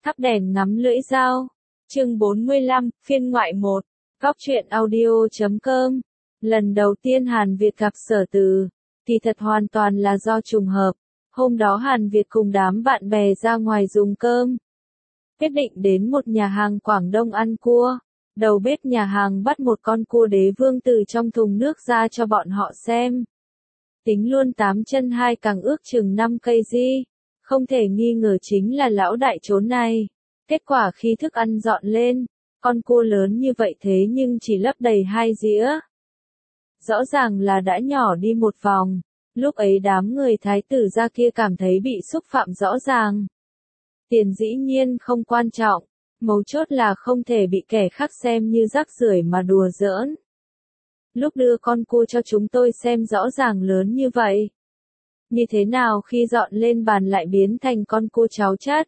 Thắp đèn ngắm lưỡi dao. Chương 45, phiên ngoại 1. Góc truyện audio.com. Lần đầu tiên Hàn Việt gặp Sở Từ, thì thật hoàn toàn là do trùng hợp. Hôm đó Hàn Việt cùng đám bạn bè ra ngoài dùng cơm. Quyết định đến một nhà hàng Quảng Đông ăn cua. Đầu bếp nhà hàng bắt một con cua đế vương từ trong thùng nước ra cho bọn họ xem. Tính luôn 8 chân 2 càng ước chừng 5 cây di. Không thể nghi ngờ chính là lão đại trốn này. Kết quả khi thức ăn dọn lên, con cua lớn như vậy thế nhưng chỉ lấp đầy 2 dĩa. Rõ ràng là đã nhỏ đi một vòng. Lúc ấy đám người thái tử ra kia cảm thấy bị xúc phạm rõ ràng. Tiền dĩ nhiên không quan trọng, mấu chốt là không thể bị kẻ khác xem như rác rưởi mà đùa giỡn. Lúc đưa con cua cho chúng tôi xem rõ ràng lớn như vậy. Như thế nào khi dọn lên bàn lại biến thành con cua cháo chát?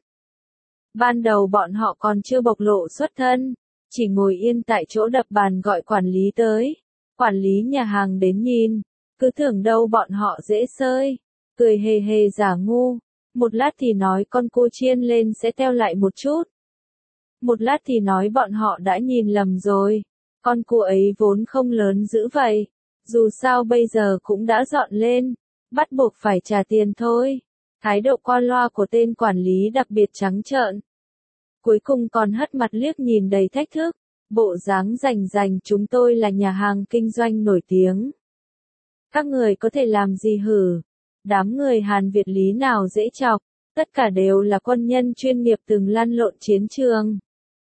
Ban đầu bọn họ còn chưa bộc lộ xuất thân, chỉ ngồi yên tại chỗ đập bàn gọi quản lý tới. Quản lý nhà hàng đến nhìn, cứ tưởng đâu bọn họ dễ sơi, cười hề hề giả ngu. Một lát thì nói con cua chiên lên sẽ teo lại một chút. Một lát thì nói bọn họ đã nhìn lầm rồi, con cua ấy vốn không lớn dữ vậy, dù sao bây giờ cũng đã dọn lên, bắt buộc phải trả tiền thôi. Thái độ qua loa của tên quản lý đặc biệt trắng trợn. Cuối cùng còn hất mặt liếc nhìn đầy thách thức, bộ dáng rành chúng tôi là nhà hàng kinh doanh nổi tiếng. Các người có thể làm gì hử? Đám người Hàn Việt lý nào dễ chọc, tất cả đều là quân nhân chuyên nghiệp từng lăn lộn chiến trường.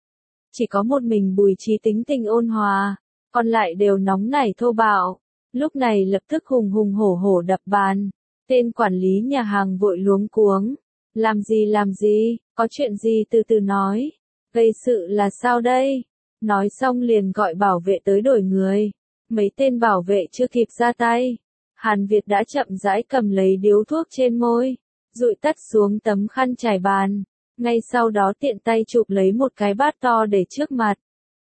Chỉ có một mình Bùi Trí tính tình ôn hòa, còn lại đều nóng nảy thô bạo. Lúc này lập tức hùng hùng hổ hổ đập bàn. Tên quản lý nhà hàng vội luống cuống. Làm gì, có chuyện gì từ từ nói. Gây sự là sao đây? Nói xong liền gọi bảo vệ tới đổi người. Mấy tên bảo vệ chưa kịp ra tay. Hàn Việt đã chậm rãi cầm lấy điếu thuốc trên môi, dụi tắt xuống tấm khăn trải bàn. Ngay sau đó tiện tay chụp lấy một cái bát to để trước mặt.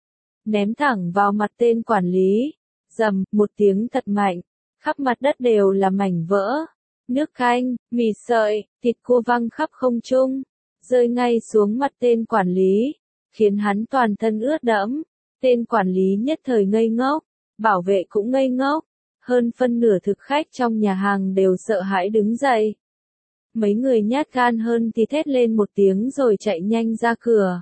Ném thẳng vào mặt tên quản lý. Rầm, một tiếng thật mạnh. Khắp mặt đất đều là mảnh vỡ. Nước canh, mì sợi, thịt cua văng khắp không trung. Rơi ngay xuống mặt tên quản lý. Khiến hắn toàn thân ướt đẫm. Tên quản lý nhất thời ngây ngốc. Bảo vệ cũng ngây ngốc. Hơn phân nửa thực khách trong nhà hàng đều sợ hãi đứng dậy. Mấy người nhát gan hơn thì thét lên một tiếng rồi chạy nhanh ra cửa.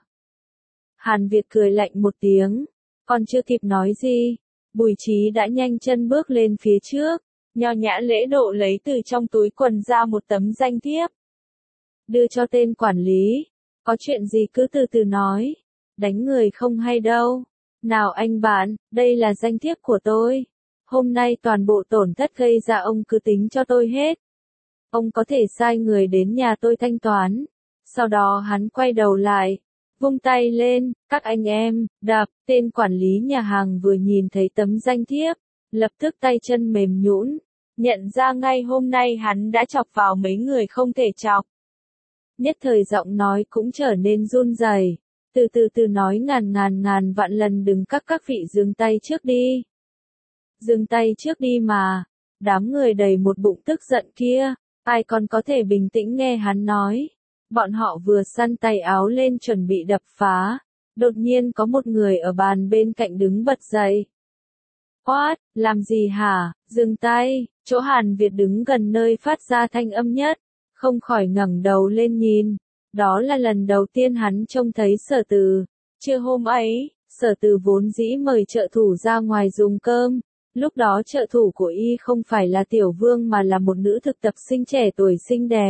Hàn Việt cười lạnh một tiếng. Còn chưa kịp nói gì, Bùi Trí đã nhanh chân bước lên phía trước. Nho nhã lễ độ lấy từ trong túi quần ra một tấm danh thiếp. Đưa cho tên quản lý. Có chuyện gì cứ từ từ nói. Đánh người không hay đâu. Nào anh bạn, đây là danh thiếp của tôi. Hôm nay toàn bộ tổn thất gây ra ông cứ tính cho tôi hết. Ông có thể sai người đến nhà tôi thanh toán. Sau đó hắn quay đầu lại, vung tay lên, các anh em, đạp. Tên quản lý nhà hàng vừa nhìn thấy tấm danh thiếp, lập tức tay chân mềm nhũn, nhận ra ngay hôm nay hắn đã chọc vào mấy người không thể chọc. Nhất thời giọng nói cũng trở nên run rẩy, từ nói ngàn vạn lần đừng các vị dừng tay trước đi. Dừng tay trước đi mà. Đám người đầy một bụng tức giận kia, ai còn có thể bình tĩnh nghe hắn nói. Bọn họ vừa săn tay áo lên chuẩn bị đập phá. Đột nhiên có một người ở bàn bên cạnh đứng bật dậy. What, làm gì hả? Dừng tay. Chỗ Hàn Việt đứng gần nơi phát ra thanh âm nhất, không khỏi ngẩng đầu lên nhìn. Đó là lần đầu tiên hắn trông thấy Sở Từ. Trưa hôm ấy, Sở Từ vốn dĩ mời trợ thủ ra ngoài dùng cơm. Lúc đó trợ thủ của y không phải là Tiểu Vương mà là một nữ thực tập sinh trẻ tuổi xinh đẹp.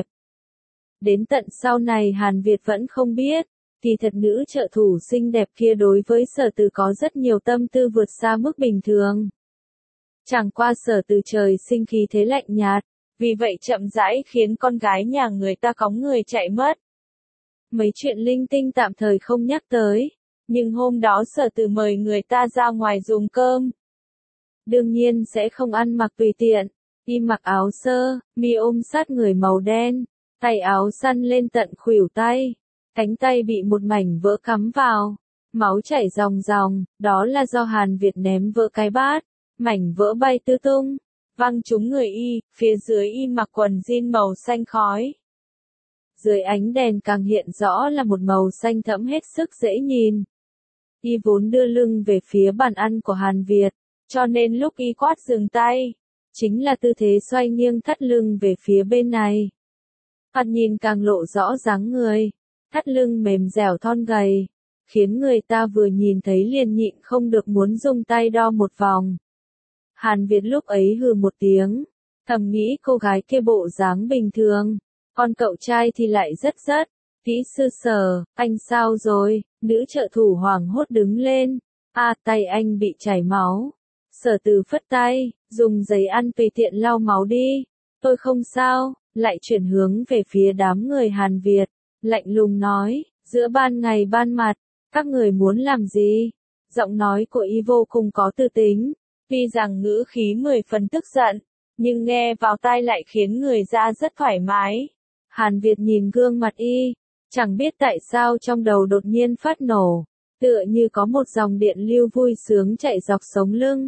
Đến tận sau này Hàn Việt vẫn không biết, thì thật nữ trợ thủ xinh đẹp kia đối với Sở Từ có rất nhiều tâm tư vượt xa mức bình thường. Chẳng qua Sở Từ trời sinh khí thế lạnh nhạt, vì vậy chậm rãi khiến con gái nhà người ta cóng người chạy mất. Mấy chuyện linh tinh tạm thời không nhắc tới, nhưng hôm đó Sở Từ mời người ta ra ngoài dùng cơm. Đương nhiên sẽ không ăn mặc tùy tiện, y mặc áo sơ, mi ôm sát người màu đen, tay áo săn lên tận khuỷu tay, cánh tay bị một mảnh vỡ cắm vào, máu chảy ròng ròng, đó là do Hàn Việt ném vỡ cái bát, mảnh vỡ bay tứ tung, văng trúng người y, phía dưới y mặc quần jean màu xanh khói. dưới ánh đèn càng hiện rõ là một màu xanh thẫm hết sức dễ nhìn. Y vốn đưa lưng về phía bàn ăn của Hàn Việt, cho nên lúc y quát dừng tay, chính là tư thế xoay nghiêng thắt lưng về phía bên này. Thoạt nhìn càng lộ rõ dáng người, thắt lưng mềm dẻo thon gầy, khiến người ta vừa nhìn thấy liền nhịn không được muốn dùng tay đo một vòng. Hàn Việt lúc ấy hừ một tiếng, thầm nghĩ cô gái kia bộ dáng bình thường, còn cậu trai thì lại rất. Kỹ sư Sở, anh sao rồi? Nữ trợ thủ hoảng hốt đứng lên. Tay anh bị chảy máu. Sở Từ phất tay, dùng giấy ăn tùy tiện lau máu đi. Tôi không sao, lại chuyển hướng về phía đám người Hàn Việt, lạnh lùng nói, giữa ban ngày ban mặt, các người muốn làm gì? Giọng nói của y vô cùng có tư tính, tuy rằng ngữ khí 10 phần tức giận, nhưng nghe vào tai lại khiến người ra rất thoải mái. Hàn Việt nhìn gương mặt y, chẳng biết tại sao trong đầu đột nhiên phát nổ, tựa như có một dòng điện lưu vui sướng chạy dọc sống lưng.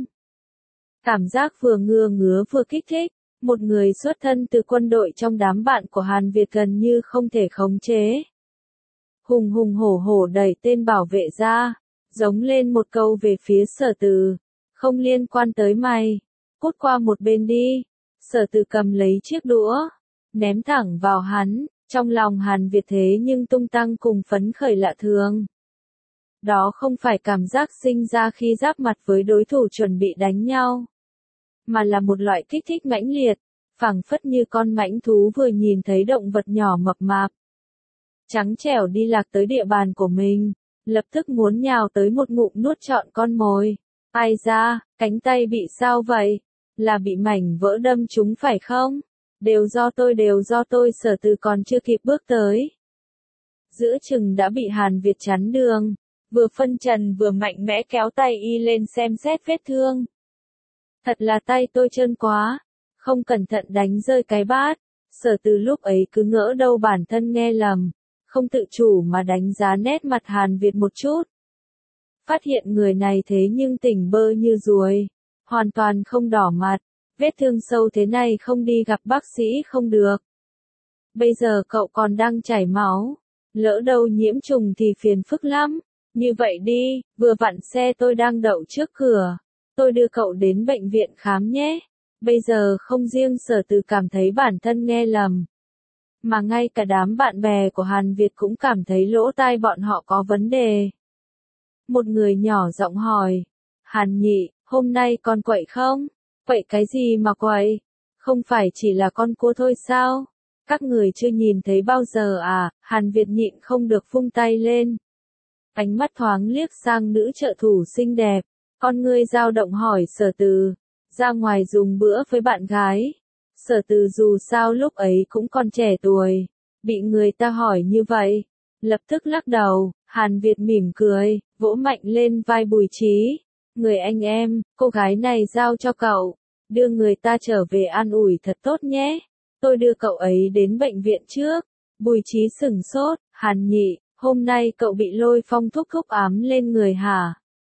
Cảm giác vừa ngứa vừa kích thích, một người xuất thân từ quân đội trong đám bạn của Hàn Việt gần như không thể khống chế. Hùng hùng hổ hổ đẩy tên bảo vệ ra, giống lên một câu về phía Sở Từ, không liên quan tới mày, cút qua một bên đi. Sở Từ cầm lấy chiếc đũa, ném thẳng vào hắn, trong lòng Hàn Việt thế nhưng tung tăng cùng phấn khởi lạ thường. Đó không phải cảm giác sinh ra khi giáp mặt với đối thủ chuẩn bị đánh nhau, mà là một loại kích thích mãnh liệt, phảng phất như con mãnh thú vừa nhìn thấy động vật nhỏ mập mạp, trắng trẻo đi lạc tới địa bàn của mình, lập tức muốn nhào tới một ngụm nuốt trọn con mồi. Ai da, cánh tay bị sao vậy? Là bị mảnh vỡ đâm trúng phải không? Đều do tôi. Sở Từ còn chưa kịp bước tới, giữa chừng đã bị Hàn Việt chắn đường, vừa phân trần vừa mạnh mẽ kéo tay y lên xem xét vết thương. Thật là tay tôi trơn quá, không cẩn thận đánh rơi cái bát. Sở Từ lúc ấy cứ ngỡ đâu bản thân nghe lầm, không tự chủ mà đánh giá nét mặt Hàn Việt một chút. Phát hiện người này thế nhưng tỉnh bơ như ruồi, hoàn toàn không đỏ mặt, vết thương sâu thế này không đi gặp bác sĩ không được. Bây giờ cậu còn đang chảy máu, lỡ đâu nhiễm trùng thì phiền phức lắm. Như vậy đi, vừa vặn xe tôi đang đậu trước cửa, tôi đưa cậu đến bệnh viện khám nhé. Bây giờ không riêng Sở Từ cảm thấy bản thân nghe lầm, mà ngay cả đám bạn bè của Hàn Việt cũng cảm thấy lỗ tai bọn họ có vấn đề. Một người nhỏ giọng hỏi, Hàn nhị, hôm nay còn quậy không? Quậy cái gì mà quậy? Không phải chỉ là con cua thôi sao? Các người chưa nhìn thấy bao giờ à? Hàn Việt nhịn không được vung tay lên. Ánh mắt thoáng liếc sang nữ trợ thủ xinh đẹp, con ngươi dao động hỏi Sở Từ, ra ngoài dùng bữa với bạn gái. Sở Từ dù sao lúc ấy cũng còn trẻ tuổi, bị người ta hỏi như vậy, lập tức lắc đầu. Hàn Việt mỉm cười, vỗ mạnh lên vai Bùi Trí, người anh em, cô gái này giao cho cậu, đưa người ta trở về an ủi thật tốt nhé, tôi đưa cậu ấy đến bệnh viện trước. Bùi Trí sửng sốt, Hàn nhị, hôm nay cậu bị Lôi Phong thúc ám lên người hả?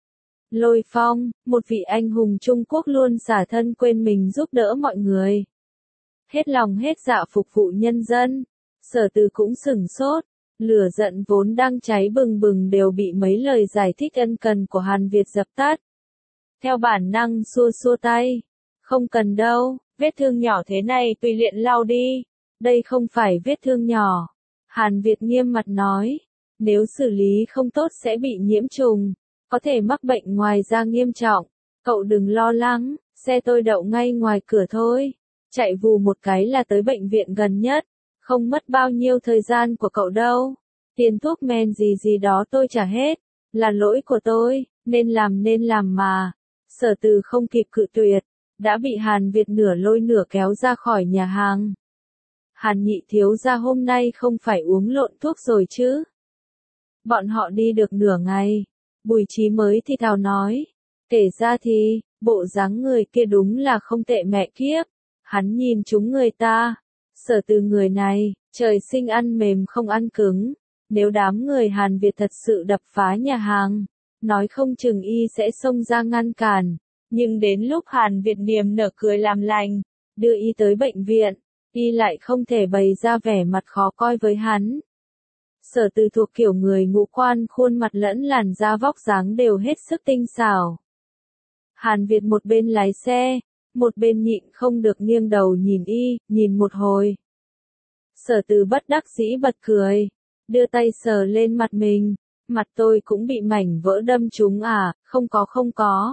Lôi Phong, một vị anh hùng Trung Quốc luôn xả thân quên mình giúp đỡ mọi người, hết lòng hết dạ phục vụ nhân dân. Sở Từ cũng sửng sốt, lửa giận vốn đang cháy bừng bừng đều bị mấy lời giải thích ân cần của Hàn Việt dập tắt. Theo bản năng xua xua tay, không cần đâu, vết thương nhỏ thế này tùy luyện lau đi, đây không phải vết thương nhỏ. Hàn Việt nghiêm mặt nói, nếu xử lý không tốt sẽ bị nhiễm trùng, có thể mắc bệnh ngoài da nghiêm trọng, cậu đừng lo lắng, xe tôi đậu ngay ngoài cửa thôi, chạy vù một cái là tới bệnh viện gần nhất, không mất bao nhiêu thời gian của cậu đâu, tiền thuốc men gì đó tôi trả hết, là lỗi của tôi, nên làm mà. Sở Từ không kịp cự tuyệt, đã bị Hàn Việt nửa lôi nửa kéo ra khỏi nhà hàng. Hàn nhị thiếu gia hôm nay không phải uống lộn thuốc rồi chứ? Bọn họ đi được nửa ngày, Bùi Trí mới thì thào nói, kể ra thì, bộ dáng người kia đúng là không tệ mẹ kiếp, hắn nhìn chúng người ta. Sở Từ người này, trời sinh ăn mềm không ăn cứng, nếu đám người Hàn Việt thật sự đập phá nhà hàng, nói không chừng y sẽ xông ra ngăn cản, nhưng đến lúc Hàn Việt niềm nở cười làm lành, đưa y tới bệnh viện, y lại không thể bày ra vẻ mặt khó coi với hắn. Sở Từ thuộc kiểu người ngũ quan, khuôn mặt lẫn làn da vóc dáng đều hết sức tinh xảo. Hàn Việt một bên lái xe, một bên nhịn không được nghiêng đầu nhìn y, nhìn một hồi. Sở Từ bất đắc dĩ bật cười, đưa tay sờ lên mặt mình, mặt tôi cũng bị mảnh vỡ đâm trúng à, không có.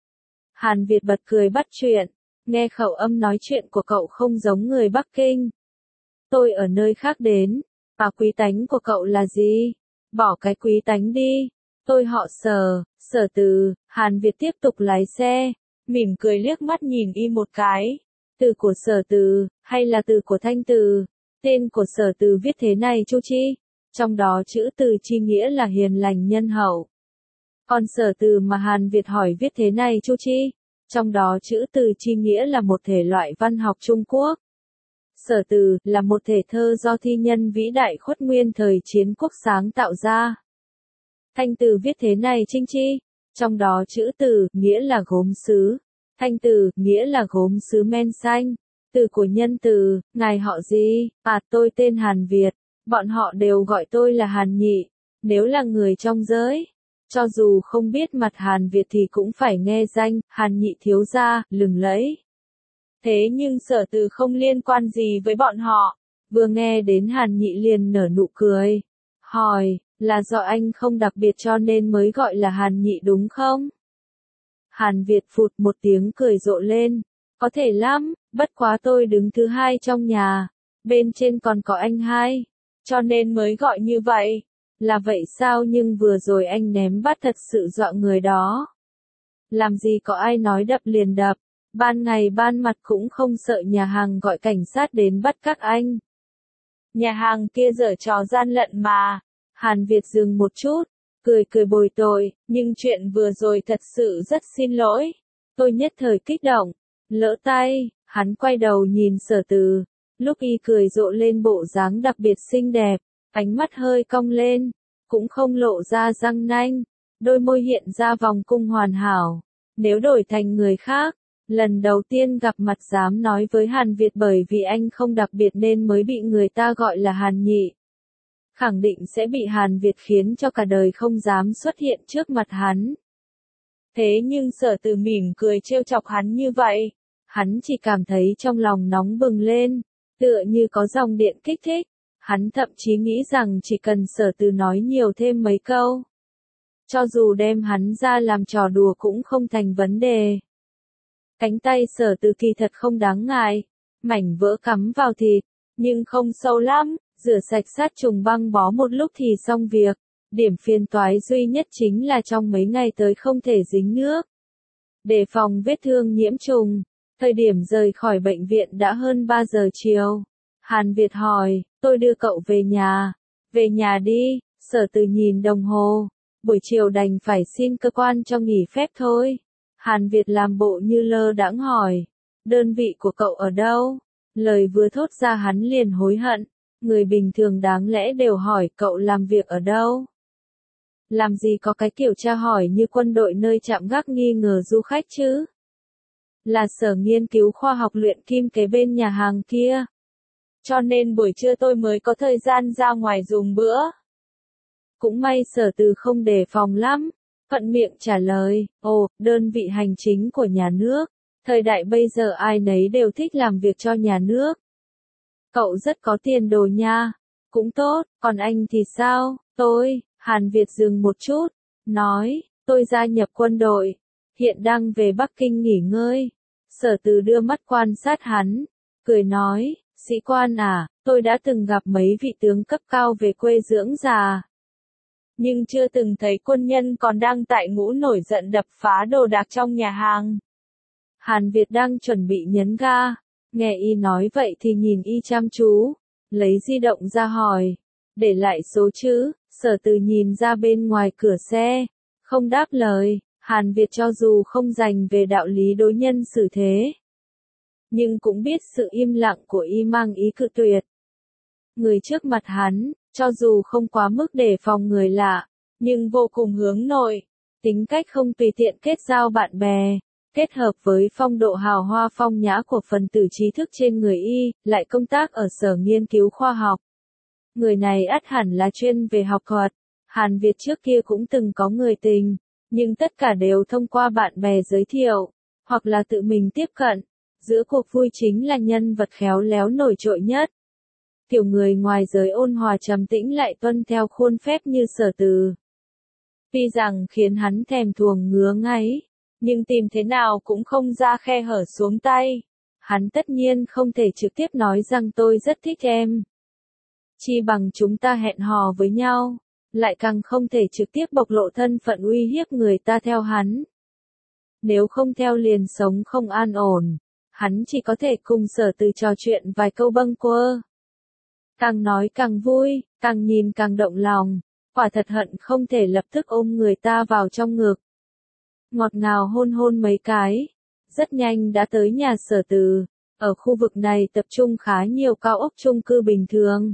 Hàn Việt bật cười bắt chuyện, nghe khẩu âm nói chuyện của cậu không giống người Bắc Kinh. Tôi ở nơi khác đến, quý tánh của cậu là gì? Bỏ cái quý tánh đi. Tôi họ Sở, Sở Từ. Hàn Việt tiếp tục lái xe, mỉm cười liếc mắt nhìn y một cái. Từ của Sở Từ, hay là từ của Thanh Từ? Tên của Sở Từ viết thế này Chu Chi. Trong đó chữ Từ chi nghĩa là hiền lành nhân hậu. Còn Sở Từ mà Hàn Việt hỏi viết thế này Chu Chi. Trong đó chữ Từ chi nghĩa là một thể loại văn học Trung Quốc. Sở Từ là một thể thơ do thi nhân vĩ đại Khuất Nguyên thời chiến quốc sáng tạo ra. Thanh Từ viết thế này Trinh Chi. Trong đó chữ Từ nghĩa là gốm sứ. Thanh Từ nghĩa là gốm sứ men xanh. Từ của nhân từ, ngài họ gì? Tôi tên Hàn Việt. Bọn họ đều gọi tôi là Hàn Nhị. Nếu là người trong giới, cho dù không biết mặt Hàn Việt thì cũng phải nghe danh Hàn Nhị thiếu gia, lừng lẫy. Thế nhưng Sở Từ không liên quan gì với bọn họ. Vừa nghe đến Hàn Nhị liền nở nụ cười. Hỏi, là do anh không đặc biệt cho nên mới gọi là Hàn Nhị đúng không? Hàn Việt phụt một tiếng cười rộ lên. Có thể lắm, bất quá tôi đứng thứ hai trong nhà. Bên trên còn có anh hai. Cho nên mới gọi như vậy. Là vậy sao, nhưng vừa rồi anh ném bát thật sự dọa người đó. Làm gì có ai nói đập liền đập. Ban ngày ban mặt cũng không sợ nhà hàng gọi cảnh sát đến bắt các anh. Nhà hàng kia giở trò gian lận mà. Hàn Việt dừng một chút, cười bồi tội, nhưng chuyện vừa rồi thật sự rất xin lỗi. Tôi nhất thời kích động, lỡ tay, hắn quay đầu nhìn Sở Từ. Lúc y cười rộ lên bộ dáng đặc biệt xinh đẹp, ánh mắt hơi cong lên, cũng không lộ ra răng nanh, đôi môi hiện ra vòng cung hoàn hảo. Nếu đổi thành người khác, lần đầu tiên gặp mặt dám nói với Hàn Việt bởi vì anh không đặc biệt nên mới bị người ta gọi là Hàn Nhị. Khẳng định sẽ bị Hàn Việt khiến cho cả đời không dám xuất hiện trước mặt hắn. Thế nhưng Sở Từ mỉm cười trêu chọc hắn như vậy, hắn chỉ cảm thấy trong lòng nóng bừng lên, tựa như có dòng điện kích thích. Hắn thậm chí nghĩ rằng chỉ cần Sở Từ nói nhiều thêm mấy câu, cho dù đem hắn ra làm trò đùa cũng không thành vấn đề. Cánh tay Sở Từ kỳ thật không đáng ngại, mảnh vỡ cắm vào thịt, nhưng không sâu lắm, rửa sạch sát trùng băng bó một lúc thì xong việc. Điểm phiền toái duy nhất chính là trong mấy ngày tới không thể dính nước. Để phòng vết thương nhiễm trùng, thời điểm rời khỏi bệnh viện đã hơn 3 giờ chiều. Hàn Việt hỏi, tôi đưa cậu về nhà. Về nhà đi, Sở Từ nhìn đồng hồ. Buổi chiều đành phải xin cơ quan cho nghỉ phép thôi. Hàn Việt làm bộ như lơ đãng hỏi, đơn vị của cậu ở đâu? Lời vừa thốt ra hắn liền hối hận. Người bình thường đáng lẽ đều hỏi cậu làm việc ở đâu. Làm gì có cái kiểu tra hỏi như quân đội nơi trạm gác nghi ngờ du khách chứ? Là Sở nghiên cứu khoa học luyện kim kế bên nhà hàng kia. Cho nên buổi trưa tôi mới có thời gian ra ngoài dùng bữa. Cũng may Sở Từ không đề phòng lắm, thuận miệng trả lời, đơn vị hành chính của nhà nước. Thời đại bây giờ ai nấy đều thích làm việc cho nhà nước. Cậu rất có tiền đồ nha. Cũng tốt, còn anh thì sao? Hàn Việt dừng một chút, nói, tôi gia nhập quân đội, hiện đang về Bắc Kinh nghỉ ngơi. Sở Từ đưa mắt quan sát hắn, cười nói, sĩ quan à, tôi đã từng gặp mấy vị tướng cấp cao về quê dưỡng già. Nhưng chưa từng thấy quân nhân còn đang tại ngũ nổi giận đập phá đồ đạc trong nhà hàng. Hàn Việt đang chuẩn bị nhấn ga, nghe y nói vậy thì nhìn y chăm chú, lấy di động ra hỏi, để lại số chứ? Sở Từ nhìn ra bên ngoài cửa xe, không đáp lời. Hàn Việt cho dù không dành về đạo lý đối nhân xử thế, nhưng cũng biết sự im lặng của y mang ý cự tuyệt. Người trước mặt hắn, cho dù không quá mức đề phòng người lạ, nhưng vô cùng hướng nội, tính cách không tùy tiện kết giao bạn bè, kết hợp với phong độ hào hoa phong nhã của phần tử trí thức trên người y, lại công tác ở sở nghiên cứu khoa học. Người này ắt hẳn là chuyên về học thuật. Hàn Việt trước kia cũng từng có người tình, nhưng tất cả đều thông qua bạn bè giới thiệu, hoặc là tự mình tiếp cận. Giữa cuộc vui chính là nhân vật khéo léo nổi trội nhất. Kiểu người ngoài giới ôn hòa trầm tĩnh lại tuân theo khuôn phép như Sở Từ. Tuy rằng khiến hắn thèm thuồng ngứa ngáy, nhưng tìm thế nào cũng không ra khe hở xuống tay. Hắn tất nhiên không thể trực tiếp nói rằng tôi rất thích em. Chi bằng chúng ta hẹn hò với nhau, lại càng không thể trực tiếp bộc lộ thân phận uy hiếp người ta theo hắn. Nếu không theo liền sống không an ổn, hắn chỉ có thể cùng Sở Từ trò chuyện vài câu bâng quơ. Càng nói càng vui, càng nhìn càng động lòng, quả thật hận không thể lập tức ôm người ta vào trong ngực. Ngọt ngào hôn hôn mấy cái, rất nhanh đã tới nhà Sở Từ. Ở khu vực này tập trung khá nhiều cao ốc chung cư bình thường.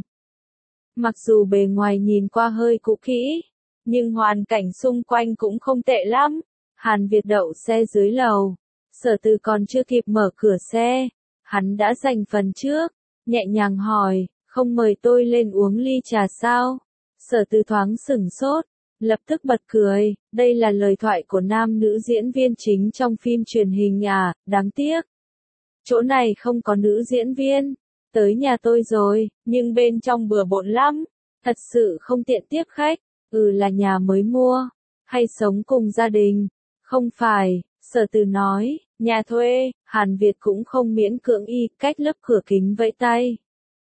Mặc dù bề ngoài nhìn qua hơi cũ kỹ, nhưng hoàn cảnh xung quanh cũng không tệ lắm. Hàn Việt đậu xe dưới lầu, Sở Từ còn chưa kịp mở cửa xe, hắn đã giành phần trước, nhẹ nhàng hỏi, không mời tôi lên uống ly trà sao? Sở Từ thoáng sửng sốt, lập tức bật cười, đây là lời thoại của nam nữ diễn viên chính trong phim truyền hình à, đáng tiếc. Chỗ này không có nữ diễn viên, tới nhà tôi rồi, nhưng bên trong bừa bộn lắm, thật sự không tiện tiếp khách, là nhà mới mua, hay sống cùng gia đình? Không phải, Sở Từ nói, nhà thuê. Hàn Việt cũng không miễn cưỡng y, cách lớp cửa kính vẫy tay.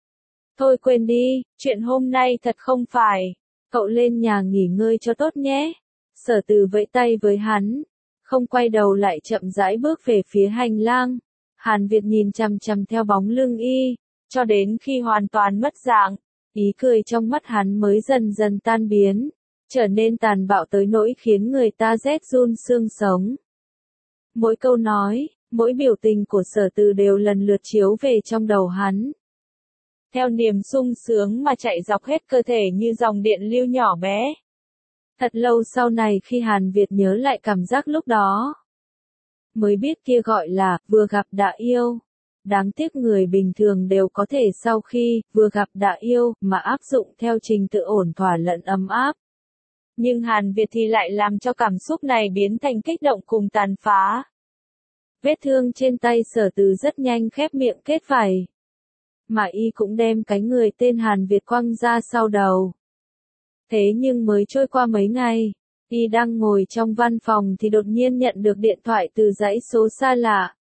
Thôi quên đi, chuyện hôm nay thật không phải, cậu lên nhà nghỉ ngơi cho tốt nhé. Sở Từ vẫy tay với hắn, không quay đầu lại chậm rãi bước về phía hành lang. Hàn Việt nhìn chằm chằm theo bóng lưng y, cho đến khi hoàn toàn mất dạng, ý cười trong mắt hắn mới dần dần tan biến, trở nên tàn bạo tới nỗi khiến người ta rét run xương sống. Mỗi câu nói, mỗi biểu tình của Sở Từ đều lần lượt chiếu về trong đầu hắn. Theo niềm sung sướng mà chạy dọc hết cơ thể như dòng điện lưu nhỏ bé. Thật lâu sau này khi Hàn Việt nhớ lại cảm giác lúc đó, mới biết kia gọi là vừa gặp đã yêu. Đáng tiếc người bình thường đều có thể sau khi vừa gặp đã yêu mà áp dụng theo trình tự ổn thỏa lẫn ấm áp. Nhưng Hàn Việt thì lại làm cho cảm xúc này biến thành kích động cùng tàn phá. Vết thương trên tay Sở Từ rất nhanh khép miệng kết vảy. Mà y cũng đem cái người tên Hàn Việt quăng ra sau đầu. Thế nhưng mới trôi qua mấy ngày, y đang ngồi trong văn phòng thì đột nhiên nhận được điện thoại từ dãy số xa lạ.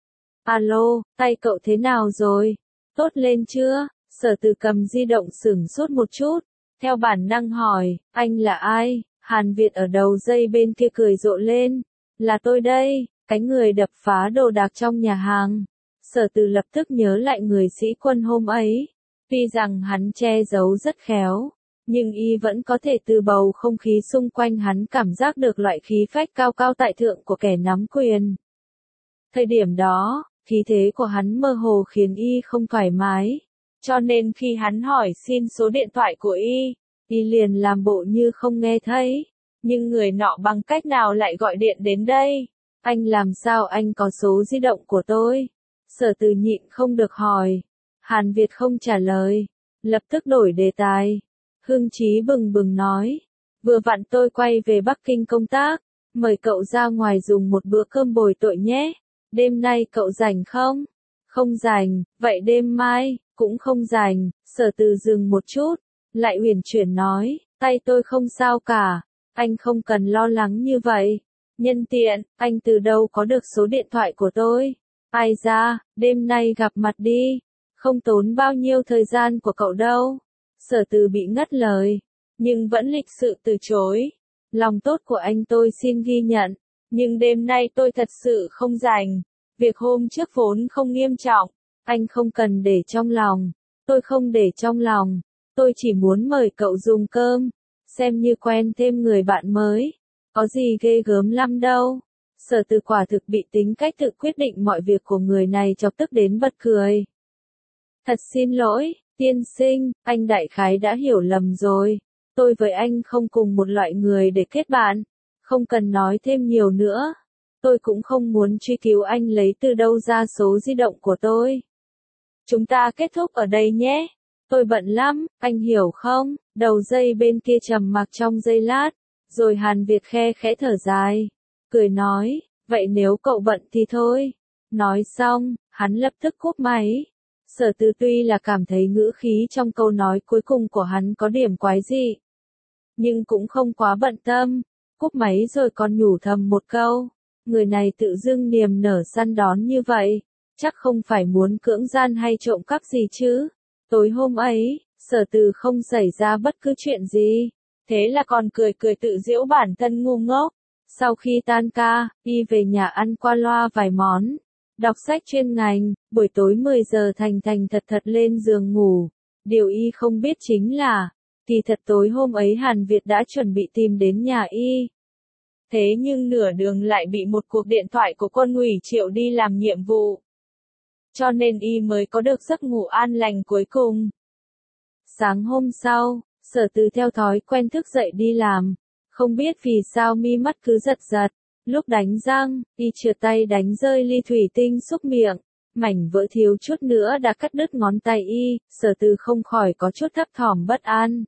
Alo, tay cậu thế nào rồi? Tốt lên chưa? Sở Từ cầm di động sửng sốt một chút, theo bản năng hỏi, anh là ai? Hàn Việt ở đầu dây bên kia cười rộ lên, là tôi đây, cái người đập phá đồ đạc trong nhà hàng. Sở Từ lập tức nhớ lại người sĩ quân hôm ấy, tuy rằng hắn che giấu rất khéo, nhưng y vẫn có thể từ bầu không khí xung quanh hắn cảm giác được loại khí phách cao cao tại thượng của kẻ nắm quyền. Thời điểm đó, khí thế của hắn mơ hồ khiến y không thoải mái, cho nên khi hắn hỏi xin số điện thoại của y liền làm bộ như không nghe thấy, nhưng người nọ bằng cách nào lại gọi điện đến đây? Anh làm sao anh có số di động của tôi? Sở Từ nhịn không được hỏi. Hàn Việt không trả lời, lập tức đổi đề tài. Hưng trí bừng bừng nói, vừa vặn tôi quay về Bắc Kinh công tác, mời cậu ra ngoài dùng một bữa cơm bồi tội nhé. Đêm nay cậu rảnh không? Không rảnh, vậy đêm mai, cũng không rảnh. Sở Từ dừng một chút, lại uyển chuyển nói, tay tôi không sao cả, anh không cần lo lắng như vậy. Nhân tiện, anh từ đâu có được số điện thoại của tôi? Ai ra, đêm nay gặp mặt đi, không tốn bao nhiêu thời gian của cậu đâu. Sở Từ bị ngắt lời, nhưng vẫn lịch sự từ chối. Lòng tốt của anh tôi xin ghi nhận, nhưng đêm nay tôi thật sự không rảnh. Việc hôm trước vốn không nghiêm trọng, anh không cần để trong lòng. Tôi không để trong lòng, tôi chỉ muốn mời cậu dùng cơm, xem như quen thêm người bạn mới. Có gì ghê gớm lắm đâu. Sở Từ quả thực bị tính cách tự quyết định mọi việc của người này chọc tức đến bật cười. Thật xin lỗi, tiên sinh, anh đại khái đã hiểu lầm rồi. Tôi với anh không cùng một loại người để kết bạn. Không cần nói thêm nhiều nữa. Tôi cũng không muốn truy cứu anh lấy từ đâu ra số di động của tôi. Chúng ta kết thúc ở đây nhé. Tôi bận lắm, anh hiểu không? Đầu dây bên kia trầm mặc trong giây lát, rồi Hàn Việt khe khẽ thở dài, cười nói, vậy nếu cậu bận thì thôi. Nói xong, hắn lập tức cúp máy. Sở Từ tuy là cảm thấy ngữ khí trong câu nói cuối cùng của hắn có điểm quái dị, nhưng cũng không quá bận tâm. Cúp máy rồi còn nhủ thầm một câu, người này tự dưng niềm nở săn đón như vậy, chắc không phải muốn cưỡng gian hay trộm cắp gì chứ. Tối hôm ấy, Sở Từ không xảy ra bất cứ chuyện gì, thế là còn cười cười tự giễu bản thân ngu ngốc. Sau khi tan ca, y về nhà ăn qua loa vài món, đọc sách chuyên ngành, buổi tối 10 giờ thành thành thật thật lên giường ngủ. Điều y không biết chính là, kỳ thật tối hôm ấy Hàn Việt đã chuẩn bị tìm đến nhà y. Thế nhưng nửa đường lại bị một cuộc điện thoại của Quân ủy triệu đi làm nhiệm vụ. Cho nên y mới có được giấc ngủ an lành cuối cùng. Sáng hôm sau, Sở Từ theo thói quen thức dậy đi làm. Không biết vì sao mi mắt cứ giật giật. Lúc đánh răng, y trượt tay đánh rơi ly thủy tinh xúc miệng. Mảnh vỡ thiếu chút nữa đã cắt đứt ngón tay y, Sở Từ không khỏi có chút thấp thỏm bất an.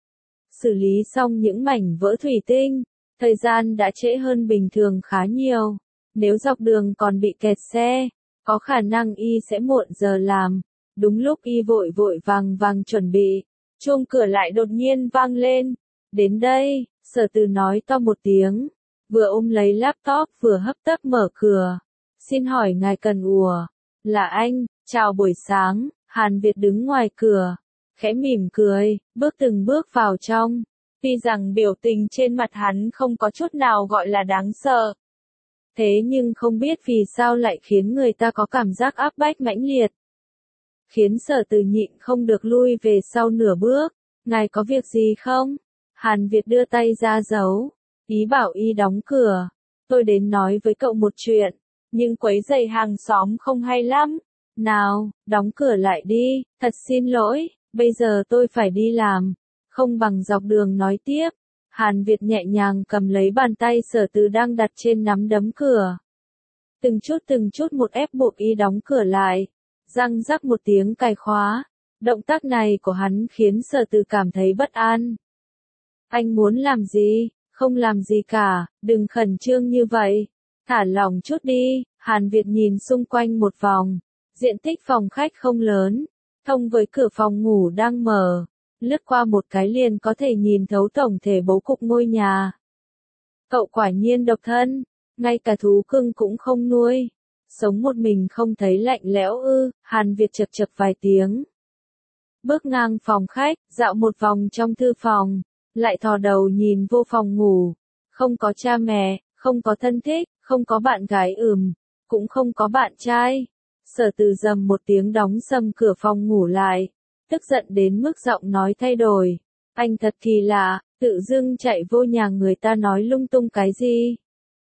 Xử lý xong những mảnh vỡ thủy tinh, thời gian đã trễ hơn bình thường khá nhiều. Nếu dọc đường còn bị kẹt xe, có khả năng y sẽ muộn giờ làm. Đúng lúc y vội vội vàng vàng chuẩn bị, chuông cửa lại đột nhiên vang lên. Đến đây, Sở Từ nói to một tiếng, vừa ôm lấy laptop vừa hấp tấp mở cửa. Xin hỏi ngài cần ủa? Là anh, chào buổi sáng. Hàn Việt đứng ngoài cửa, khẽ mỉm cười, bước từng bước vào trong. Tuy rằng biểu tình trên mặt hắn không có chút nào gọi là đáng sợ. Thế nhưng không biết vì sao lại khiến người ta có cảm giác áp bách mãnh liệt. Khiến Sở Từ nhịn không được lui về sau nửa bước. Ngài có việc gì không? Hàn Việt đưa tay ra giấu, ý bảo y đóng cửa. Tôi đến nói với cậu một chuyện, nhưng quấy rầy hàng xóm không hay lắm. Nào, đóng cửa lại đi, thật xin lỗi, bây giờ tôi phải đi làm. Không bằng dọc đường nói tiếp. Hàn Việt nhẹ nhàng cầm lấy bàn tay Sở Từ đang đặt trên nắm đấm cửa. Từng chút một ép buộc y đóng cửa lại. Răng rắc một tiếng cài khóa. Động tác này của hắn khiến Sở Từ cảm thấy bất an. Anh muốn làm gì? Không làm gì cả, đừng khẩn trương như vậy. Thả lỏng chút đi. Hàn Việt nhìn xung quanh một vòng. Diện tích phòng khách không lớn, thông với cửa phòng ngủ đang mở. Lướt qua một cái liền có thể nhìn thấu tổng thể bố cục ngôi nhà. Cậu quả nhiên độc thân, ngay cả thú cưng cũng không nuôi. Sống một mình không thấy lạnh lẽo ư? Hàn Việt chậc chậc vài tiếng. Bước ngang phòng khách, dạo một vòng trong thư phòng, lại thò đầu nhìn vô phòng ngủ. Không có cha mẹ, không có thân thích, không có bạn gái cũng không có bạn trai. Sở Từ rầm một tiếng đóng sầm cửa phòng ngủ lại, tức giận đến mức giọng nói thay đổi. Anh thật kỳ lạ, tự dưng chạy vô nhà người ta nói lung tung cái gì.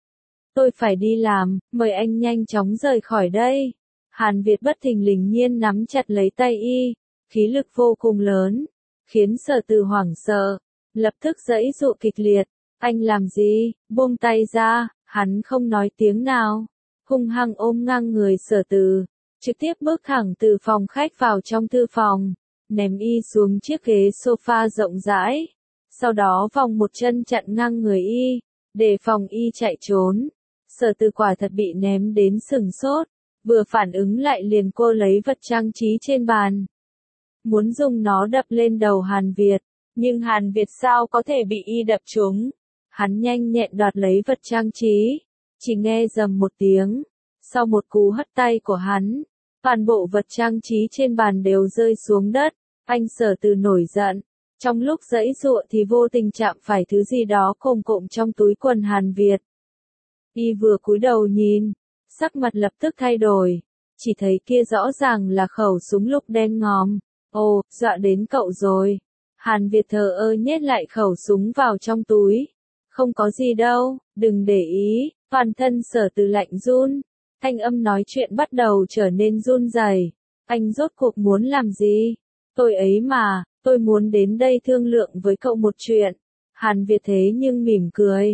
Tôi phải đi làm, mời anh nhanh chóng rời khỏi đây. Hàn Việt bất thình lình nhiên nắm chặt lấy tay y, khí lực vô cùng lớn, khiến Sở Từ hoảng sợ, lập tức giãy giụa kịch liệt. Anh làm gì? Buông tay ra. Hắn không nói tiếng nào, hung hăng ôm ngang người Sở Từ, trực tiếp bước thẳng từ phòng khách vào trong thư phòng, ném y xuống chiếc ghế sofa rộng rãi, sau đó vòng một chân chặn ngang người y, để phòng y chạy trốn. Sở Từ quả thật bị ném đến sừng sốt, vừa phản ứng lại liền cô lấy vật trang trí trên bàn, muốn dùng nó đập lên đầu Hàn Việt, nhưng Hàn Việt sao có thể bị y đập trúng. Hắn nhanh nhẹn đoạt lấy vật trang trí, chỉ nghe rầm một tiếng, sau một cú hất tay của hắn, toàn bộ vật trang trí trên bàn đều rơi xuống đất. Anh Sở Từ nổi giận, trong lúc giãy giụa thì vô tình chạm phải thứ gì đó cồm cộm trong túi quần Hàn Việt. Y vừa cúi đầu nhìn, sắc mặt lập tức thay đổi, chỉ thấy kia rõ ràng là khẩu súng lục đen ngòm. Ồ, dọa đến cậu rồi. Hàn Việt thờ ơ nhét lại khẩu súng vào trong túi. Không có gì đâu, đừng để ý. Toàn thân Sở Từ lạnh run, thanh âm nói chuyện bắt đầu trở nên run rẩy. Anh rốt cuộc muốn làm gì? Tôi ấy mà, tôi muốn đến đây thương lượng với cậu một chuyện. Hàn Việt thế nhưng mỉm cười,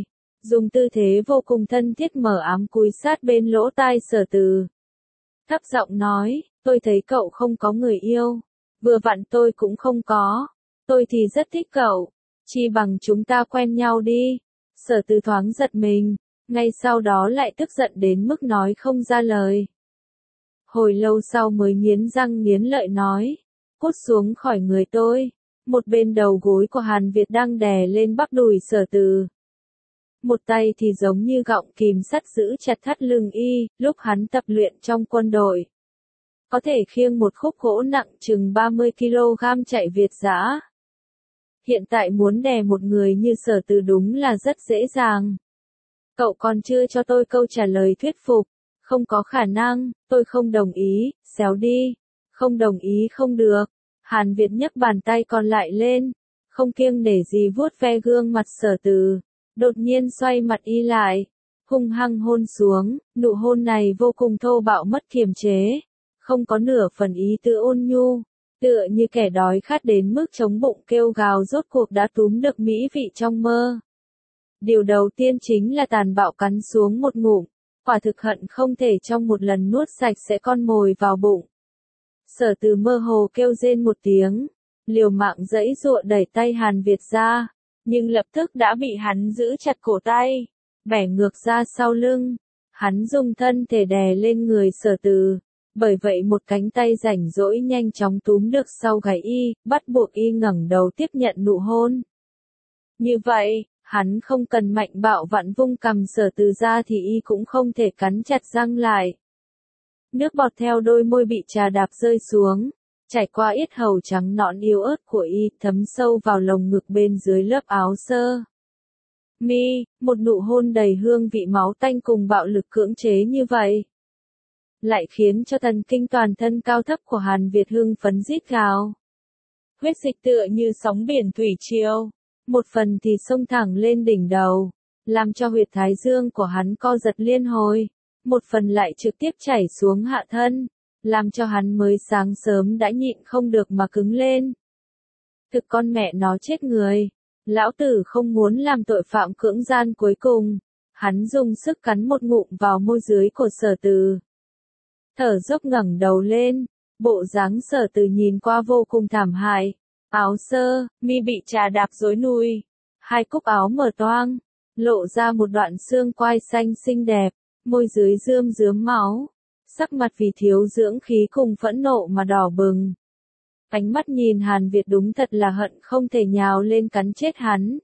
dùng tư thế vô cùng thân thiết mờ ám cúi sát bên lỗ tai Sở Từ. Thấp giọng nói, tôi thấy cậu không có người yêu. Vừa vặn tôi cũng không có. Tôi thì rất thích cậu. Chi bằng chúng ta quen nhau đi. Sở Từ thoáng giật mình, ngay sau đó lại tức giận đến mức nói không ra lời. Hồi lâu sau mới nghiến răng nghiến lợi nói, cút xuống khỏi người tôi. Một bên đầu gối của Hàn Việt đang đè lên bắp đùi Sở Từ. Một tay thì giống như gọng kìm sắt giữ chặt thắt lưng y, lúc hắn tập luyện trong quân đội. Có thể khiêng một khúc gỗ nặng chừng 30 kg chạy Việt dã. Hiện tại muốn đè một người như Sở Từ đúng là rất dễ dàng. Cậu còn chưa cho tôi câu trả lời thuyết phục. Không có khả năng, tôi không đồng ý, xéo đi. Không đồng ý không được. Hàn Việt nhấc bàn tay còn lại lên, không kiêng nể gì vuốt ve gương mặt Sở Từ. Đột nhiên xoay mặt y lại, hung hăng hôn xuống, nụ hôn này vô cùng thô bạo mất kiềm chế, không có nửa phần ý tứ ôn nhu, tựa như kẻ đói khát đến mức chống bụng kêu gào rốt cuộc đã túm được mỹ vị trong mơ. Điều đầu tiên chính là tàn bạo cắn xuống một ngụm, quả thực hận không thể trong một lần nuốt sạch sẽ con mồi vào bụng. Sở Từ mơ hồ kêu rên một tiếng, liều mạng giãy giụa đẩy tay Hàn Việt ra, nhưng lập tức đã bị hắn giữ chặt cổ tay, bẻ ngược ra sau lưng. Hắn dùng thân thể đè lên người Sở Từ, bởi vậy một cánh tay rảnh rỗi nhanh chóng túm được sau gáy y, bắt buộc y ngẩng đầu tiếp nhận nụ hôn. Như vậy, hắn không cần mạnh bạo vặn vung cằm Sở Từ ra thì y cũng không thể cắn chặt răng lại. Nước bọt theo đôi môi bị trà đạp rơi xuống, trải qua yết hầu trắng nõn yếu ớt của y, thấm sâu vào lồng ngực bên dưới lớp áo sơ mi, một nụ hôn đầy hương vị máu tanh cùng bạo lực cưỡng chế như vậy, lại khiến cho thần kinh toàn thân cao thấp của Hàn Việt hưng phấn rít gào. Huyết dịch tựa như sóng biển thủy triều, một phần thì xông thẳng lên đỉnh đầu, làm cho huyệt thái dương của hắn co giật liên hồi, một phần lại trực tiếp chảy xuống hạ thân, làm cho hắn mới sáng sớm đã nhịn không được mà cứng lên. Thực con mẹ nó chết người, lão tử không muốn làm tội phạm cưỡng gian cuối cùng. Hắn dùng sức cắn một ngụm vào môi dưới của Sở Từ. Thở dốc ngẩng đầu lên, bộ dáng Sở Từ nhìn qua vô cùng thảm hại. Áo sơ mi bị trà đạp rối nùi, hai cúc áo mở toang, lộ ra một đoạn xương quai xanh xinh đẹp, môi dưới rơm rớm máu, sắc mặt vì thiếu dưỡng khí cùng phẫn nộ mà đỏ bừng. Ánh mắt nhìn Hàn Việt đúng thật là hận không thể nhào lên cắn chết hắn.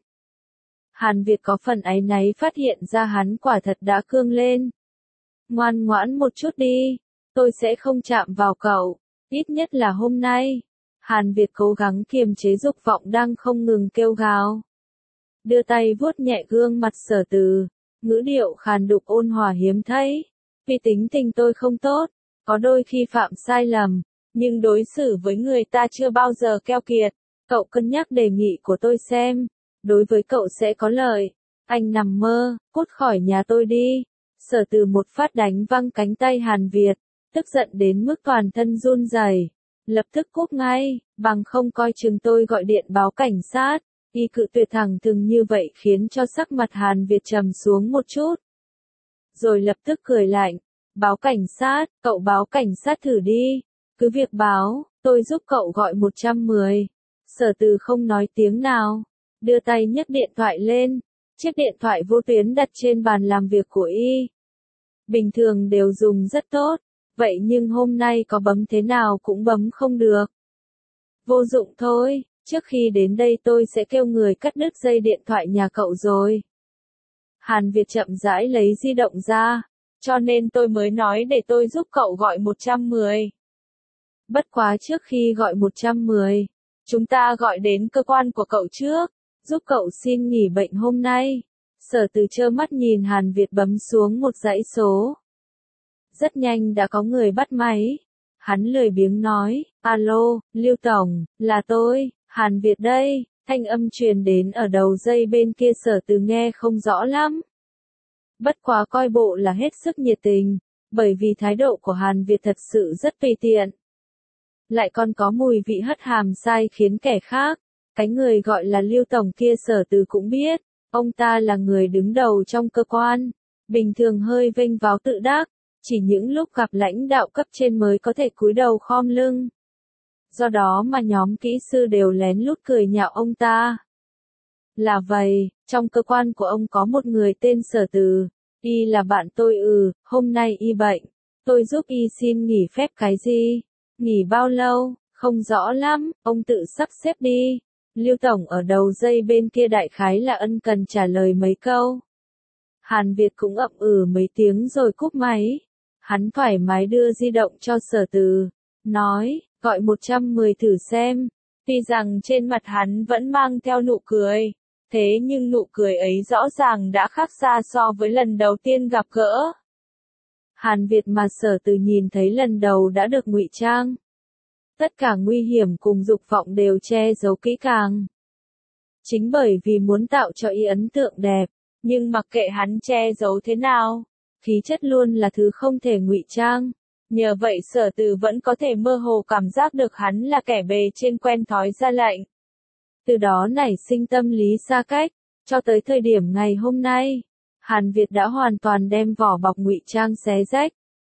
Hàn Việt có phần áy náy phát hiện ra hắn quả thật đã cương lên. Ngoan ngoãn một chút đi, tôi sẽ không chạm vào cậu, ít nhất là hôm nay. Hàn Việt cố gắng kiềm chế dục vọng đang không ngừng kêu gào. Đưa tay vuốt nhẹ gương mặt Sở Từ, ngữ điệu khàn đục ôn hòa hiếm thấy. Vì tính tình tôi không tốt, có đôi khi phạm sai lầm, nhưng đối xử với người ta chưa bao giờ keo kiệt. Cậu cân nhắc đề nghị của tôi xem, đối với cậu sẽ có lợi. Anh nằm mơ, cút khỏi nhà tôi đi. Sở Từ một phát đánh văng cánh tay Hàn Việt, tức giận đến mức toàn thân run rẩy. Lập tức cút ngay, bằng không coi chừng tôi gọi điện báo cảnh sát. Y cự tuyệt thẳng thừng như vậy khiến cho sắc mặt Hàn Việt trầm xuống một chút. Rồi lập tức cười lạnh, báo cảnh sát, cậu báo cảnh sát thử đi. Cứ việc báo, tôi giúp cậu gọi 110. Sở Từ không nói tiếng nào, đưa tay nhấc điện thoại lên, chiếc điện thoại vô tuyến đặt trên bàn làm việc của y. Bình thường đều dùng rất tốt, vậy nhưng hôm nay có bấm thế nào cũng bấm không được. Vô dụng thôi, trước khi đến đây tôi sẽ kêu người cắt đứt dây điện thoại nhà cậu rồi. Hàn Việt chậm rãi lấy di động ra, cho nên tôi mới nói để tôi giúp cậu gọi 110. Bất quá trước khi gọi 110, chúng ta gọi đến cơ quan của cậu trước, giúp cậu xin nghỉ bệnh hôm nay. Sở Từ trơ mắt nhìn Hàn Việt bấm xuống một dãy số. Rất nhanh đã có người bắt máy. Hắn lười biếng nói, alo, Lưu Tổng, là tôi, Hàn Việt đây. Thanh âm truyền đến ở đầu dây bên kia Sở Từ nghe không rõ lắm. Bất quá coi bộ là hết sức nhiệt tình, bởi vì thái độ của Hàn Việt thật sự rất tùy tiện. Lại còn có mùi vị hất hàm sai khiến kẻ khác. Cái người gọi là Lưu Tổng kia Sở Từ cũng biết, Ông ta là người đứng đầu trong cơ quan, bình thường hơi vênh váo tự đắc, chỉ những lúc gặp lãnh đạo cấp trên mới có thể cúi đầu khom lưng. Do đó mà nhóm kỹ sư đều lén lút cười nhạo ông ta. Là vậy, trong cơ quan của ông có một người tên Sở Từ, y là bạn tôi hôm nay y bệnh, tôi giúp y xin nghỉ phép cái gì? Nghỉ bao lâu? Không rõ lắm, ông tự sắp xếp đi. Lưu Tổng ở đầu dây bên kia đại khái là ân cần trả lời mấy câu. Hàn Việt cũng ậm mấy tiếng rồi cúp máy. Hắn thoải mái đưa di động cho Sở Từ, nói, gọi 110 thử xem. Tuy rằng trên mặt hắn vẫn mang theo nụ cười, thế nhưng nụ cười ấy rõ ràng đã khác xa so với lần đầu tiên gặp gỡ. Hàn Việt mà Sở Từ nhìn thấy lần đầu đã được ngụy trang. Tất cả nguy hiểm cùng dục vọng đều che giấu kỹ càng. Chính bởi vì muốn tạo cho y ấn tượng đẹp, nhưng mặc kệ hắn che giấu thế nào, khí chất luôn là thứ không thể ngụy trang. Nhờ vậy Sở Từ vẫn có thể mơ hồ cảm giác được hắn là kẻ bề trên quen thói ra lệnh. Từ đó nảy sinh tâm lý xa cách, cho tới thời điểm ngày hôm nay, Hàn Việt đã hoàn toàn đem vỏ bọc ngụy trang xé rách,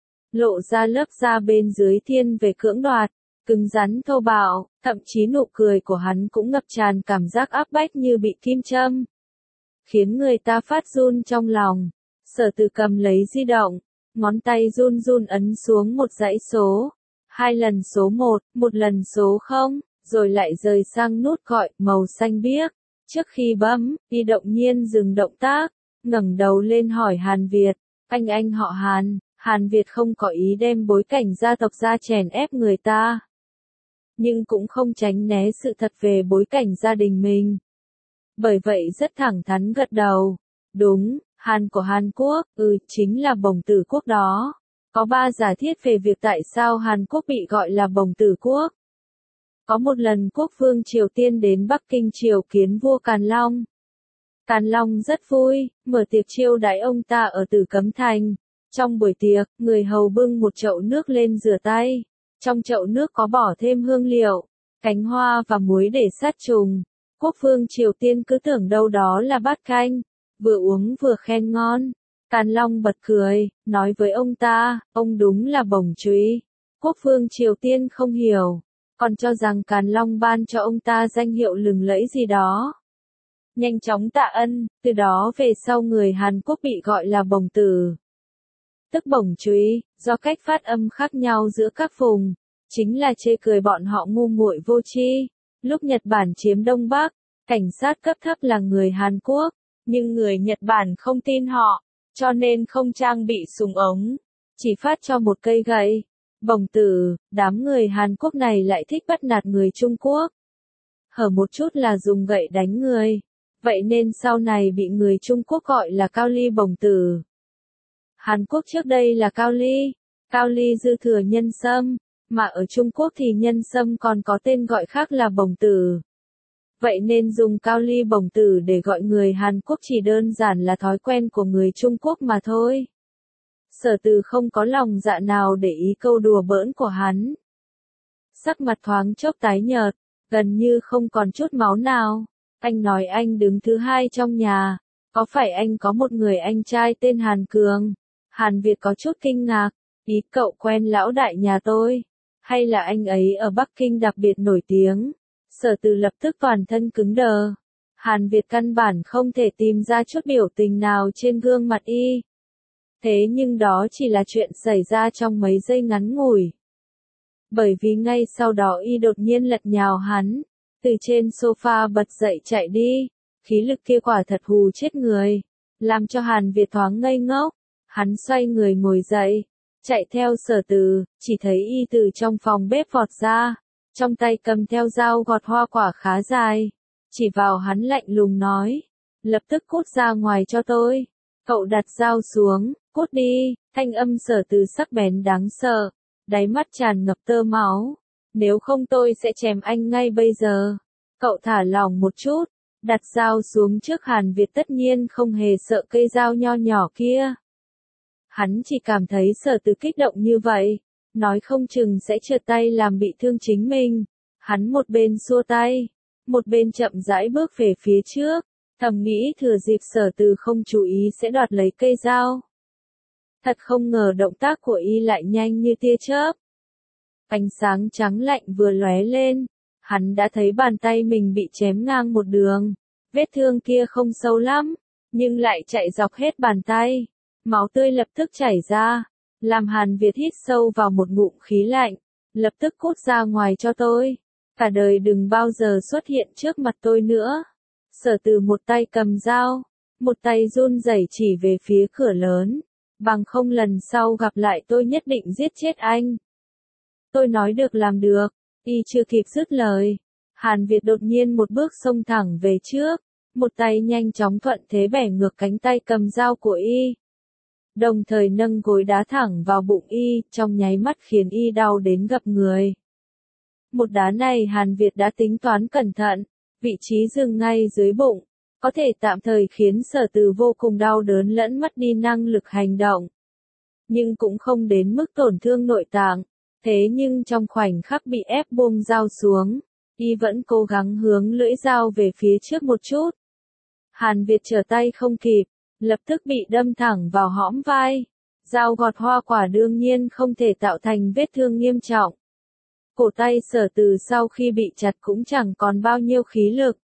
lộ ra lớp da bên dưới thiên về cưỡng đoạt, cứng rắn thô bạo, thậm chí nụ cười của hắn cũng ngập tràn cảm giác áp bách như bị kim châm, khiến người ta phát run trong lòng. Sở Từ cầm lấy di động, ngón tay run run ấn xuống một dãy số, 2 lần số 1, 1 lần số 0, rồi lại rời sang nút gọi màu xanh biếc. Trước khi bấm, y đột nhiên dừng động tác, ngẩng đầu lên hỏi Hàn Việt, anh họ Hàn. Hàn Việt không có ý đem bối cảnh gia tộc ra chèn ép người ta, nhưng cũng không tránh né sự thật về bối cảnh gia đình mình. Bởi vậy rất thẳng thắn gật đầu, đúng, Hàn của Hàn Quốc, chính là Bổng Tử Quốc đó. Có 3 giả thiết về việc tại sao Hàn Quốc bị gọi là Bổng Tử Quốc. Có một lần quốc vương Triều Tiên đến Bắc Kinh triều kiến vua Càn Long. Càn Long rất vui, mở tiệc chiêu đãi ông ta ở Tử Cấm Thành. Trong buổi tiệc, người hầu bưng một chậu nước lên rửa tay. Trong chậu nước có bỏ thêm hương liệu, cánh hoa và muối để sát trùng. Quốc vương Triều Tiên cứ tưởng đâu đó là bát canh, vừa uống vừa khen ngon. Càn Long bật cười, nói với ông ta, ông đúng là bổng chúy. Quốc vương Triều Tiên không hiểu, còn cho rằng Càn Long ban cho ông ta danh hiệu lừng lẫy gì đó. Nhanh chóng tạ ân, từ đó về sau người Hàn Quốc bị gọi là bổng tử, tức bổng chúy, do cách phát âm khác nhau giữa các vùng, chính là chê cười bọn họ ngu muội vô tri. Lúc Nhật Bản chiếm Đông Bắc, cảnh sát cấp thấp là người Hàn Quốc, nhưng người Nhật Bản không tin họ, cho nên không trang bị súng ống, chỉ phát cho một cây gậy. Bổng tử, đám người Hàn Quốc này lại thích bắt nạt người Trung Quốc. Hở một chút là dùng gậy đánh người. Vậy nên sau này bị người Trung Quốc gọi là Cao Ly bổng tử. Hàn Quốc trước đây là Cao Ly dư thừa nhân sâm, mà ở Trung Quốc thì nhân sâm còn có tên gọi khác là bổng tử. Vậy nên dùng Cao Ly bổng tử để gọi người Hàn Quốc chỉ đơn giản là thói quen của người Trung Quốc mà thôi. Sở Từ không có lòng dạ nào để ý câu đùa bỡn của hắn. Sắc mặt thoáng chốc tái nhợt, gần như không còn chút máu nào. Anh nói anh đứng thứ 2 trong nhà, có phải anh có một người anh trai tên Hàn Cường? Hàn Việt có chút kinh ngạc, ý cậu quen lão đại nhà tôi, hay là anh ấy ở Bắc Kinh đặc biệt nổi tiếng? Sở Từ lập tức toàn thân cứng đờ. Hàn Việt căn bản không thể tìm ra chút biểu tình nào trên gương mặt y. Thế nhưng đó chỉ là chuyện xảy ra trong mấy giây ngắn ngủi. Bởi vì ngay sau đó y đột nhiên lật nhào hắn, từ trên sofa bật dậy chạy đi, khí lực kia quả thật hù chết người, làm cho Hàn Việt thoáng ngây ngốc. Hắn xoay người ngồi dậy, chạy theo Sở Từ, chỉ thấy y từ trong phòng bếp vọt ra, trong tay cầm theo dao gọt hoa quả khá dài, chỉ vào hắn lạnh lùng nói, lập tức cút ra ngoài cho tôi. Cậu đặt dao xuống, cút đi. Thanh âm Sở Từ sắc bén đáng sợ, đáy mắt tràn ngập tơ máu. Nếu không tôi sẽ chém anh ngay bây giờ. Cậu thả lỏng một chút, đặt dao xuống trước Hàn Việt, tất nhiên không hề sợ cây dao nho nhỏ kia. Hắn chỉ cảm thấy Sở Từ kích động như vậy, nói không chừng sẽ trượt tay làm bị thương chính mình. Hắn một bên xua tay, một bên chậm rãi bước về phía trước, Thầm nghĩ thừa dịp Sở Từ không chú ý sẽ đoạt lấy cây dao. Thật không ngờ động tác của y lại nhanh như tia chớp. Ánh sáng trắng lạnh vừa lóe lên, hắn đã thấy bàn tay mình bị chém ngang một đường. Vết thương kia không sâu lắm, nhưng lại chạy dọc hết bàn tay. Máu tươi lập tức chảy ra, làm Hàn Việt hít sâu vào một ngụm khí lạnh, lập tức cút ra ngoài cho tôi. Cả đời đừng bao giờ xuất hiện trước mặt tôi nữa. Sở Từ một tay cầm dao, một tay run rẩy chỉ về phía cửa lớn. Bằng không lần sau gặp lại tôi nhất định giết chết anh. Tôi nói được làm được, y chưa kịp dứt lời. Hàn Việt đột nhiên một bước xông thẳng về trước, một tay nhanh chóng thuận thế bẻ ngược cánh tay cầm dao của y. Đồng thời nâng gối đá thẳng vào bụng y, trong nháy mắt khiến y đau đến gập người. Một đá này Hàn Việt đã tính toán cẩn thận, vị trí dừng ngay dưới bụng, có thể tạm thời khiến Sở Từ vô cùng đau đớn lẫn mất đi năng lực hành động. Nhưng cũng không đến mức tổn thương nội tạng, thế nhưng trong khoảnh khắc bị ép buông dao xuống, y vẫn cố gắng hướng lưỡi dao về phía trước một chút. Hàn Việt trở tay không kịp, lập tức bị đâm thẳng vào hõm vai. Dao gọt hoa quả đương nhiên không thể tạo thành vết thương nghiêm trọng. Cổ tay Sở Từ sau khi bị chặt cũng chẳng còn bao nhiêu khí lực,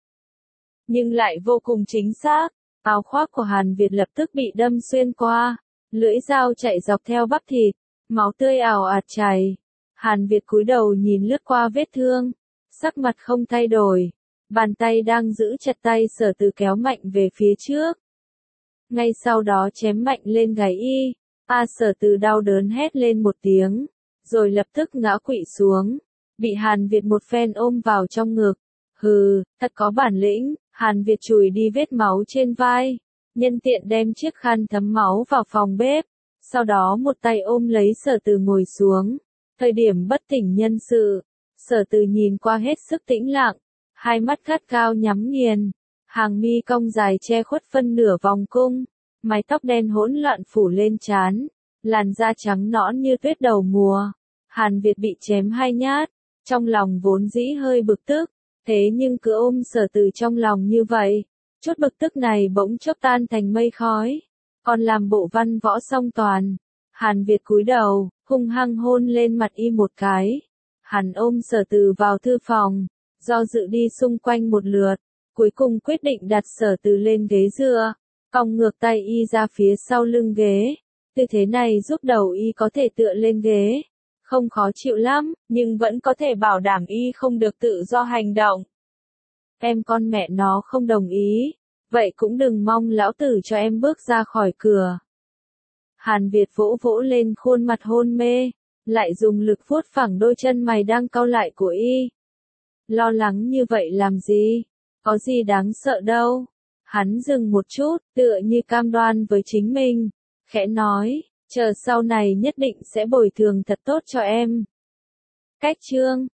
nhưng lại vô cùng chính xác. Áo khoác của Hàn Việt lập tức bị đâm xuyên qua, lưỡi dao chạy dọc theo bắp thịt, máu tươi ào ạt chảy. Hàn Việt cúi đầu nhìn lướt qua vết thương, sắc mặt không thay đổi, bàn tay đang giữ chặt tay Sở Từ kéo mạnh về phía trước. Ngay sau đó chém mạnh lên gáy y. Sở Từ đau đớn hét lên một tiếng, rồi lập tức ngã quỵ xuống, bị Hàn Việt một phen ôm vào trong ngực. Hừ, thật có bản lĩnh. Hàn Việt chùi đi vết máu trên vai, nhân tiện đem chiếc khăn thấm máu vào phòng bếp, sau đó một tay ôm lấy Sở Từ ngồi xuống. Thời điểm bất tỉnh nhân sự, Sở Từ nhìn qua hết sức tĩnh lặng, hai mắt gắt cao nhắm nghiền, hàng mi cong dài che khuất phân nửa vòng cung, mái tóc đen hỗn loạn phủ lên trán, làn da trắng nõn như tuyết đầu mùa. Hàn Việt bị chém 2 nhát, trong lòng vốn dĩ hơi bực tức, thế nhưng cứ ôm Sở Từ trong lòng như vậy, chút bực tức này bỗng chốc tan thành mây khói, còn làm bộ văn võ song toàn. Hàn Việt cúi đầu, hung hăng hôn lên mặt y một cái. Hắn ôm Sở Từ vào thư phòng, do dự đi xung quanh một lượt, cuối cùng quyết định đặt Sở Từ lên ghế dựa, cong ngược tay y ra phía sau lưng ghế. Tư thế này giúp đầu y có thể tựa lên ghế, không khó chịu lắm, nhưng vẫn có thể bảo đảm y không được tự do hành động. Em con mẹ nó không đồng ý, vậy cũng đừng mong lão tử cho em bước ra khỏi cửa. Hàn Việt vỗ vỗ lên khuôn mặt hôn mê, lại dùng lực vuốt phẳng đôi chân mày đang cau lại của y. Lo lắng như vậy làm gì? Có gì đáng sợ đâu. Hắn dừng một chút, tựa như cam đoan với chính mình, khẽ nói, chờ sau này nhất định sẽ bồi thường thật tốt cho em. Cách chương